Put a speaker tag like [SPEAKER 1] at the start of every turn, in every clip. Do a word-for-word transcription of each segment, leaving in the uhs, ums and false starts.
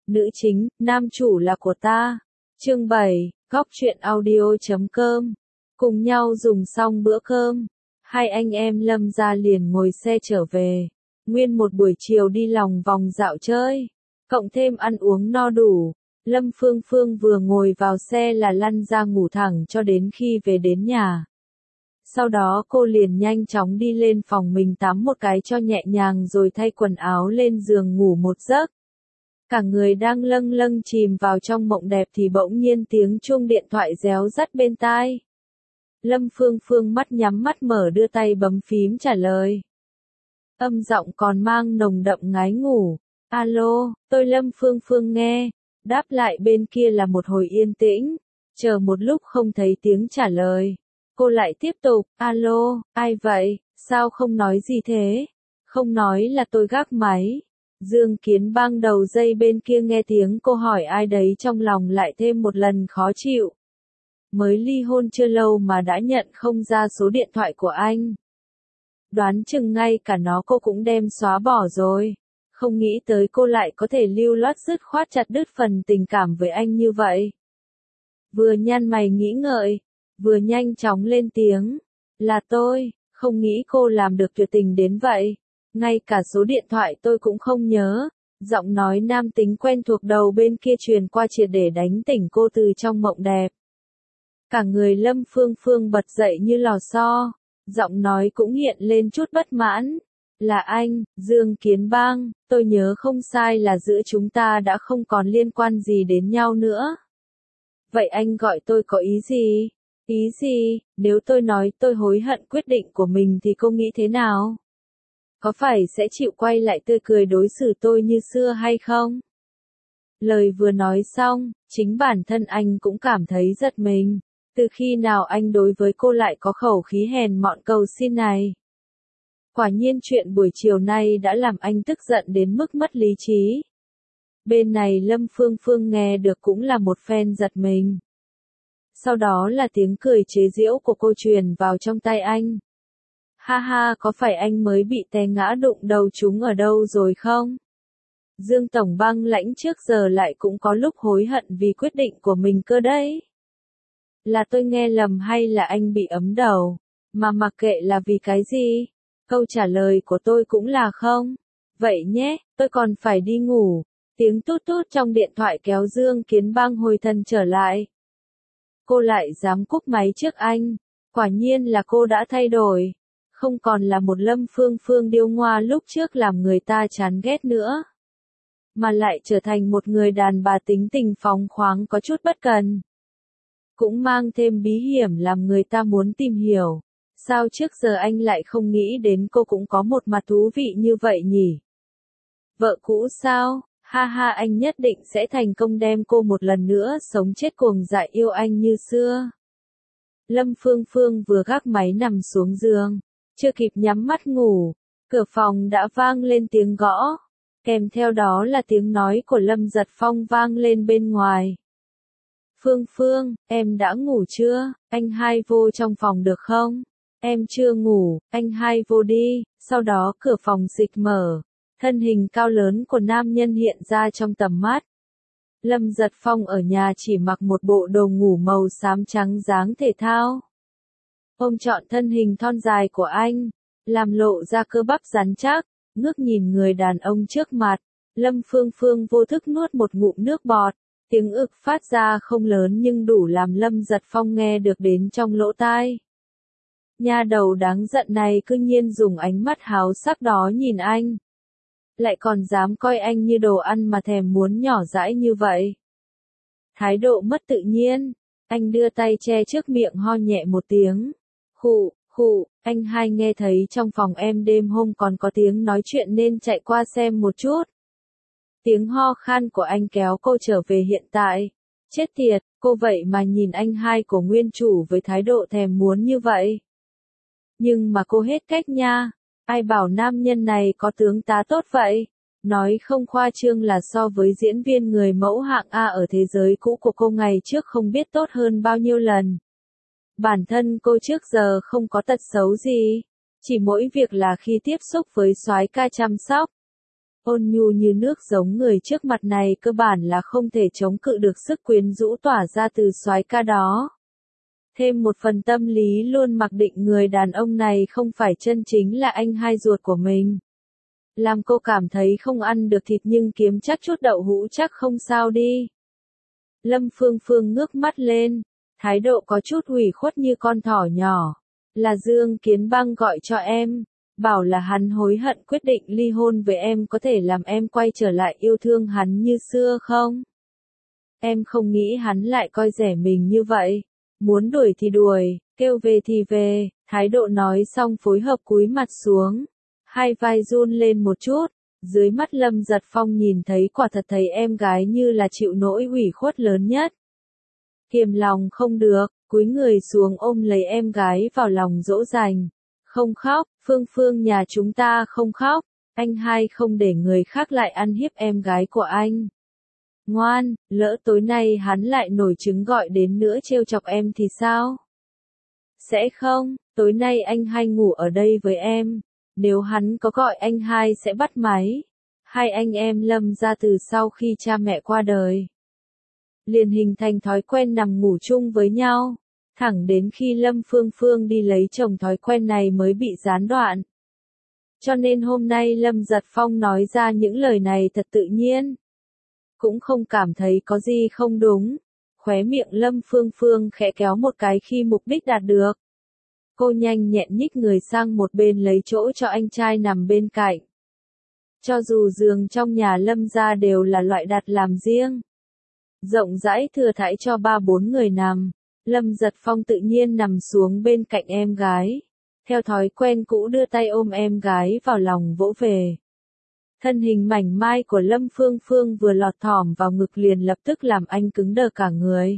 [SPEAKER 1] nữ chính, nam chủ là của ta. Chương bảy, góc truyện audio chấm com. Cùng nhau dùng xong bữa cơm, hai anh em Lâm gia liền ngồi xe trở về. Nguyên một buổi chiều đi lòng vòng dạo chơi, cộng thêm ăn uống no đủ. Lâm Phương Phương vừa ngồi vào xe là lăn ra ngủ thẳng cho đến khi về đến nhà. Sau đó cô liền nhanh chóng đi lên phòng mình tắm một cái cho nhẹ nhàng rồi thay quần áo lên giường ngủ một giấc. Cả người đang lâng lâng chìm vào trong mộng đẹp thì bỗng nhiên tiếng chuông điện thoại réo rắt bên tai. Lâm Phương Phương mắt nhắm mắt mở đưa tay bấm phím trả lời. Âm giọng còn mang nồng đậm ngái ngủ. Alo, tôi Lâm Phương Phương nghe. Đáp lại bên kia là một hồi yên tĩnh. Chờ một lúc không thấy tiếng trả lời. Cô lại tiếp tục, alo, ai vậy, sao không nói gì thế? Không nói là tôi gác máy. Dương Kiến Bang đầu dây bên kia nghe tiếng cô hỏi ai đấy trong lòng lại thêm một lần khó chịu. Mới ly hôn chưa lâu mà đã nhận không ra số điện thoại của anh. Đoán chừng ngay cả nó cô cũng đem xóa bỏ rồi. Không nghĩ tới cô lại có thể lưu loát dứt khoát chặt đứt phần tình cảm với anh như vậy. Vừa nhăn mày nghĩ ngợi, vừa nhanh chóng lên tiếng. Là tôi, không nghĩ cô làm được tuyệt tình đến vậy. Ngay cả số điện thoại tôi cũng không nhớ. Giọng nói nam tính quen thuộc đầu bên kia truyền qua triệt để đánh tỉnh cô từ trong mộng đẹp. Cả người Lâm Phương Phương bật dậy như lò xo. Giọng nói cũng hiện lên chút bất mãn. Là anh, Dương Kiến Bang, tôi nhớ không sai là giữa chúng ta đã không còn liên quan gì đến nhau nữa. Vậy anh gọi tôi có ý gì? Ý gì? Nếu tôi nói tôi hối hận quyết định của mình thì cô nghĩ thế nào? Có phải sẽ chịu quay lại tươi cười đối xử tôi như xưa hay không? Lời vừa nói xong, chính bản thân anh cũng cảm thấy giật mình. Từ khi nào anh đối với cô lại có khẩu khí hèn mọn cầu xin này? Quả nhiên chuyện buổi chiều nay đã làm anh tức giận đến mức mất lý trí. Bên này Lâm Phương Phương nghe được cũng là một phen giật mình. Sau đó là tiếng cười chế giễu của cô truyền vào trong tai anh. Ha ha, có phải anh mới bị té ngã đụng đầu trúng ở đâu rồi không? Dương Tổng Bang lãnh trước giờ lại cũng có lúc hối hận vì quyết định của mình cơ đấy. Là tôi nghe lầm hay là anh bị ấm đầu? Mà mặc kệ là vì cái gì? Câu trả lời của tôi cũng là không. Vậy nhé, tôi còn phải đi ngủ. Tiếng tút tút trong điện thoại kéo Dương Kiến Bang hồi thần trở lại. Cô lại dám cúp máy trước anh. Quả nhiên là cô đã thay đổi. Không còn là một Lâm Phương Phương điêu ngoa lúc trước làm người ta chán ghét nữa. Mà lại trở thành một người đàn bà tính tình phóng khoáng có chút bất cần. Cũng mang thêm bí hiểm làm người ta muốn tìm hiểu. Sao trước giờ anh lại không nghĩ đến cô cũng có một mặt thú vị như vậy nhỉ? Vợ cũ sao? Ha ha, anh nhất định sẽ thành công đem cô một lần nữa sống chết cuồng dại yêu anh như xưa. Lâm Phương Phương vừa gác máy nằm xuống giường. Chưa kịp nhắm mắt ngủ, cửa phòng đã vang lên tiếng gõ. Kèm theo đó là tiếng nói của Lâm Giật Phong vang lên bên ngoài. Phương Phương, em đã ngủ chưa? Anh hai vô trong phòng được không? Em chưa ngủ, anh hai vô đi. Sau đó cửa phòng dịch mở. Thân hình cao lớn của nam nhân hiện ra trong tầm mắt. Lâm Giật Phong ở nhà chỉ mặc một bộ đồ ngủ màu xám trắng dáng thể thao. Ôm trọn thân hình thon dài của anh, làm lộ ra cơ bắp rắn chắc, ngước nhìn người đàn ông trước mặt. Lâm Phương Phương vô thức nuốt một ngụm nước bọt. Tiếng ực phát ra không lớn nhưng đủ làm Lâm Giật Phong nghe được đến trong lỗ tai. Nha đầu đáng giận này cứ nhiên dùng ánh mắt háo sắc đó nhìn anh. Lại còn dám coi anh như đồ ăn mà thèm muốn nhỏ dãi như vậy. Thái độ mất tự nhiên, anh đưa tay che trước miệng ho nhẹ một tiếng. Khụ, khụ, anh hai nghe thấy trong phòng em đêm hôm còn có tiếng nói chuyện nên chạy qua xem một chút. Tiếng ho khan của anh kéo cô trở về hiện tại. Chết tiệt, cô vậy mà nhìn anh hai của nguyên chủ với thái độ thèm muốn như vậy. Nhưng mà cô hết cách nha. Ai bảo nam nhân này có tướng tá tốt vậy? Nói không khoa trương là so với diễn viên người mẫu hạng A ở thế giới cũ của cô ngày trước không biết tốt hơn bao nhiêu lần. Bản thân cô trước giờ không có tật xấu gì. Chỉ mỗi việc là khi tiếp xúc với soái ca chăm sóc. ôn nhu như nước giống người trước mặt này cơ bản là không thể chống cự được sức quyến rũ tỏa ra từ soái ca đó. Thêm một phần tâm lý luôn mặc định người đàn ông này không phải chân chính là anh hai ruột của mình. Làm cô cảm thấy không ăn được thịt nhưng kiếm chắc chút đậu hũ chắc không sao đi. Lâm Phương Phương ngước mắt lên, thái độ có chút ủy khuất như con thỏ nhỏ. Là Dương Kiến Băng gọi cho em, bảo là hắn hối hận quyết định ly hôn với em có thể làm em quay trở lại yêu thương hắn như xưa không? Em không nghĩ hắn lại coi rẻ mình như vậy. Muốn đuổi thì đuổi, kêu về thì về, thái độ nói xong phối hợp cúi mặt xuống. Hai vai run lên một chút, dưới mắt Lâm Giật Phong nhìn thấy quả thật thấy em gái như là chịu nỗi ủy khuất lớn nhất. Kiềm lòng không được, cúi người xuống ôm lấy em gái vào lòng dỗ dành. Không khóc, Phương Phương nhà chúng ta không khóc, anh hai không để người khác lại ăn hiếp em gái của anh. Ngoan, lỡ tối nay hắn lại nổi trứng gọi đến nữa trêu chọc em thì sao? Sẽ không, tối nay anh hai ngủ ở đây với em. Nếu hắn có gọi anh hai sẽ bắt máy. Hai anh em Lâm ra từ sau khi cha mẹ qua đời. Liền hình thành thói quen nằm ngủ chung với nhau. Thẳng đến khi Lâm Phương Phương đi lấy chồng thói quen này mới bị gián đoạn. Cho nên hôm nay Lâm Giật Phong nói ra những lời này thật tự nhiên. Cũng không cảm thấy có gì không đúng. Khóe miệng Lâm Phương Phương khẽ kéo một cái khi mục đích đạt được. Cô nhanh nhẹn nhích người sang một bên lấy chỗ cho anh trai nằm bên cạnh. Cho dù giường trong nhà Lâm gia đều là loại đặt làm riêng. Rộng rãi thừa thãi cho ba bốn người nằm. Lâm Giật Phong tự nhiên nằm xuống bên cạnh em gái. Theo thói quen cũ đưa tay ôm em gái vào lòng vỗ về. Thân hình mảnh mai của Lâm Phương Phương vừa lọt thỏm vào ngực liền lập tức làm anh cứng đờ cả người.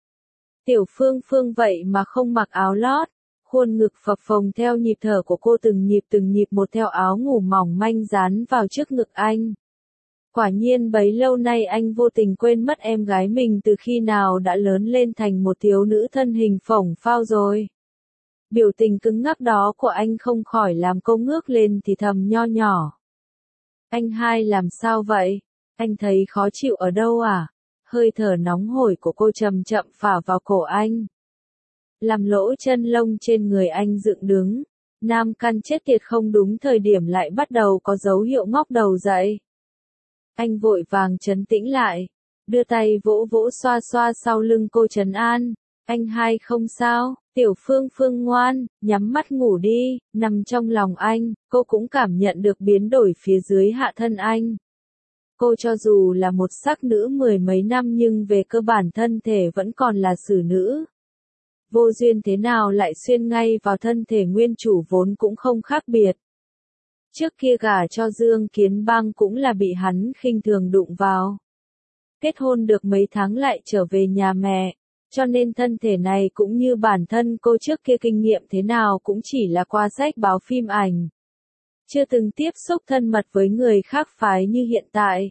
[SPEAKER 1] Tiểu Phương Phương vậy mà không mặc áo lót, khuôn ngực phập phồng theo nhịp thở của cô từng nhịp từng nhịp một theo áo ngủ mỏng manh dán vào trước ngực anh. Quả nhiên bấy lâu nay anh vô tình quên mất em gái mình từ khi nào đã lớn lên thành một thiếu nữ thân hình phổng phao rồi. Biểu tình cứng ngắc đó của anh không khỏi làm cô ngước lên thì thầm nho nhỏ. Anh hai làm sao vậy? Anh thấy khó chịu ở đâu à? Hơi thở nóng hổi của cô chậm chậm phả vào cổ anh. Làm lỗ chân lông trên người anh dựng đứng. Nam căn chết tiệt không đúng thời điểm lại bắt đầu có dấu hiệu ngóc đầu dậy. Anh vội vàng trấn tĩnh lại. Đưa tay vỗ vỗ xoa xoa sau lưng cô trấn an. Anh hai không sao, Tiểu Phương Phương ngoan, nhắm mắt ngủ đi, nằm trong lòng anh, cô cũng cảm nhận được biến đổi phía dưới hạ thân anh. Cô cho dù là một sắc nữ mười mấy năm nhưng về cơ bản thân thể vẫn còn là xử nữ. Vô duyên thế nào lại xuyên ngay vào thân thể nguyên chủ vốn cũng không khác biệt. Trước kia gả cho Dương Kiến Băng cũng là bị hắn khinh thường đụng vào. Kết hôn được mấy tháng lại trở về nhà mẹ. Cho nên thân thể này cũng như bản thân cô trước kia kinh nghiệm thế nào cũng chỉ là qua sách báo phim ảnh. Chưa từng tiếp xúc thân mật với người khác phái như hiện tại.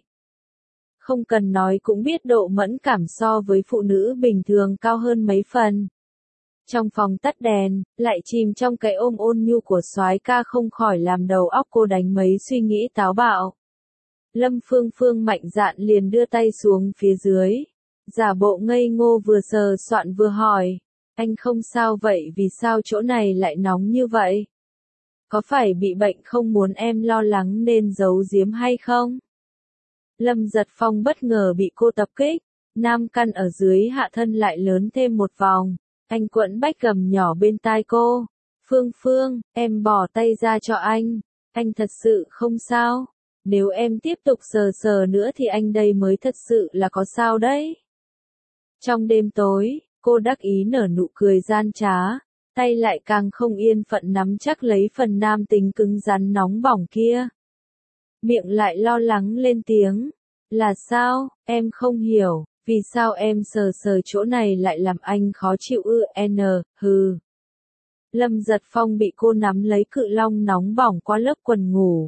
[SPEAKER 1] Không cần nói cũng biết độ mẫn cảm so với phụ nữ bình thường cao hơn mấy phần. Trong phòng tắt đèn, lại chìm trong cái ôm ôn nhu của soái ca không khỏi làm đầu óc cô đánh mấy suy nghĩ táo bạo. Lâm Phương Phương mạnh dạn liền đưa tay xuống phía dưới. Giả bộ ngây ngô vừa sờ soạn vừa hỏi. Anh không sao vậy vì sao chỗ này lại nóng như vậy? Có phải bị bệnh không muốn em lo lắng nên giấu giếm hay không? Lâm Giật Phong bất ngờ bị cô tập kích. Nam căn ở dưới hạ thân lại lớn thêm một vòng. Anh quẫn bách gầm nhỏ bên tai cô. Phương Phương, em bỏ tay ra cho anh. Anh thật sự không sao. Nếu em tiếp tục sờ sờ nữa thì anh đây mới thật sự là có sao đấy. Trong đêm tối, cô đắc ý nở nụ cười gian trá, tay lại càng không yên phận nắm chắc lấy phần nam tính cứng rắn nóng bỏng kia. Miệng lại lo lắng lên tiếng, là sao, em không hiểu, vì sao em sờ sờ chỗ này lại làm anh khó chịu ư n, hừ. Lâm Giật Phong bị cô nắm lấy cự long nóng bỏng qua lớp quần ngủ.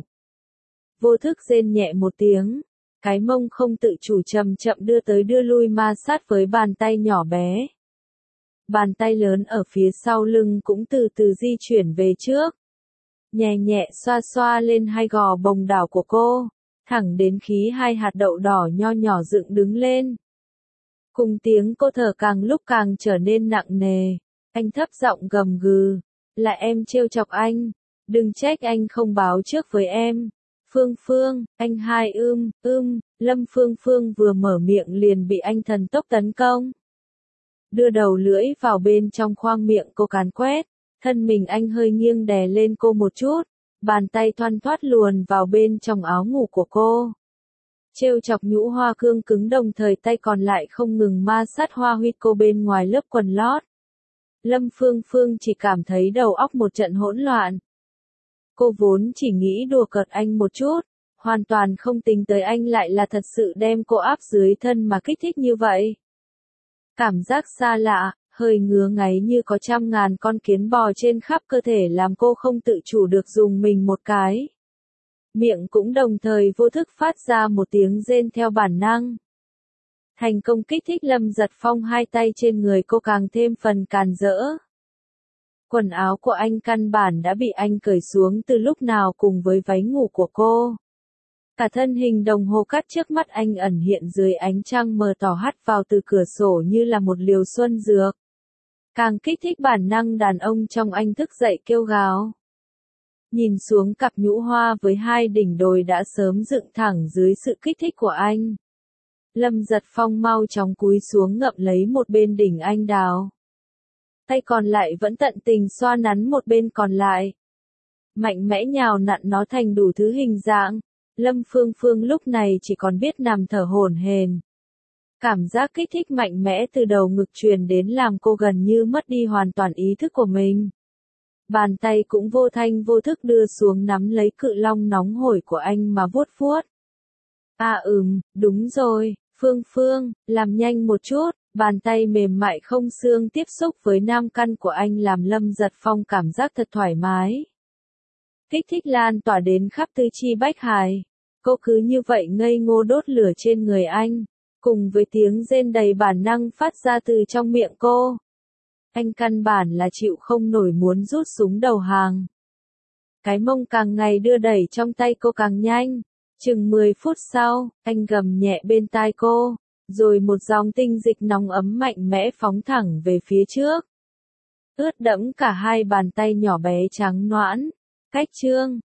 [SPEAKER 1] Vô thức rên nhẹ một tiếng. Cái mông không tự chủ chậm chậm đưa tới đưa lui ma sát với bàn tay nhỏ bé. Bàn tay lớn ở phía sau lưng cũng từ từ di chuyển về trước. Nhẹ nhẹ xoa xoa lên hai gò bồng đảo của cô. thẳng đến khi hai hạt đậu đỏ nho nhỏ dựng đứng lên. Cùng tiếng cô thở càng lúc càng trở nên nặng nề, anh thấp giọng gầm gừ, là em trêu chọc anh, đừng trách anh không báo trước với em. Phương Phương, anh hai ưm, ưm, Lâm Phương Phương vừa mở miệng liền bị anh thần tốc tấn công. Đưa đầu lưỡi vào bên trong khoang miệng cô càn quét, thân mình anh hơi nghiêng đè lên cô một chút, bàn tay thoăn thoắt luồn vào bên trong áo ngủ của cô. Trêu chọc nhũ hoa cương cứng đồng thời tay còn lại không ngừng ma sát hoa huyết cô bên ngoài lớp quần lót. Lâm Phương Phương chỉ cảm thấy đầu óc một trận hỗn loạn. Cô vốn chỉ nghĩ đùa cợt anh một chút, hoàn toàn không tính tới anh lại là thật sự đem cô áp dưới thân mà kích thích như vậy. Cảm giác xa lạ, hơi ngứa ngáy như có trăm ngàn con kiến bò trên khắp cơ thể làm cô không tự chủ được dùng mình một cái. Miệng cũng đồng thời vô thức phát ra một tiếng rên theo bản năng. Thành công kích thích Lâm Giật Phong, hai tay trên người cô càng thêm phần càn rỡ. Quần áo của anh căn bản đã bị anh cởi xuống từ lúc nào cùng với váy ngủ của cô. Cả thân hình đồng hồ cát trước mắt anh ẩn hiện dưới ánh trăng mờ tỏ hắt vào từ cửa sổ như là một liều xuân dược. Càng kích thích bản năng đàn ông trong anh thức dậy kêu gào. Nhìn xuống cặp nhũ hoa với hai đỉnh đồi đã sớm dựng thẳng dưới sự kích thích của anh. Lâm Giật Phong mau chóng cúi xuống ngậm lấy một bên đỉnh anh đào. Tay còn lại vẫn tận tình xoa nắn một bên còn lại. Mạnh mẽ nhào nặn nó thành đủ thứ hình dạng. Lâm Phương Phương lúc này chỉ còn biết nằm thở hổn hển. Cảm giác kích thích mạnh mẽ từ đầu ngực truyền đến làm cô gần như mất đi hoàn toàn ý thức của mình. Bàn tay cũng vô thanh vô thức đưa xuống nắm lấy cự long nóng hổi của anh mà vuốt vuốt. À ừm, đúng rồi, Phương Phương, làm nhanh một chút. Bàn tay mềm mại không xương tiếp xúc với nam căn của anh làm Lâm Giật Phong cảm giác thật thoải mái. Kích thích lan tỏa đến khắp tứ chi bách hải. Cô cứ như vậy ngây ngô đốt lửa trên người anh, cùng với tiếng rên đầy bản năng phát ra từ trong miệng cô. Anh căn bản là chịu không nổi muốn rút súng đầu hàng. Cái mông càng ngày đưa đẩy trong tay cô càng nhanh. Chừng mười phút sau, anh gầm nhẹ bên tai cô. Rồi một dòng tinh dịch nóng ấm mạnh mẽ phóng thẳng về phía trước. Ướt đẫm cả hai bàn tay nhỏ bé trắng nõn. Cách chương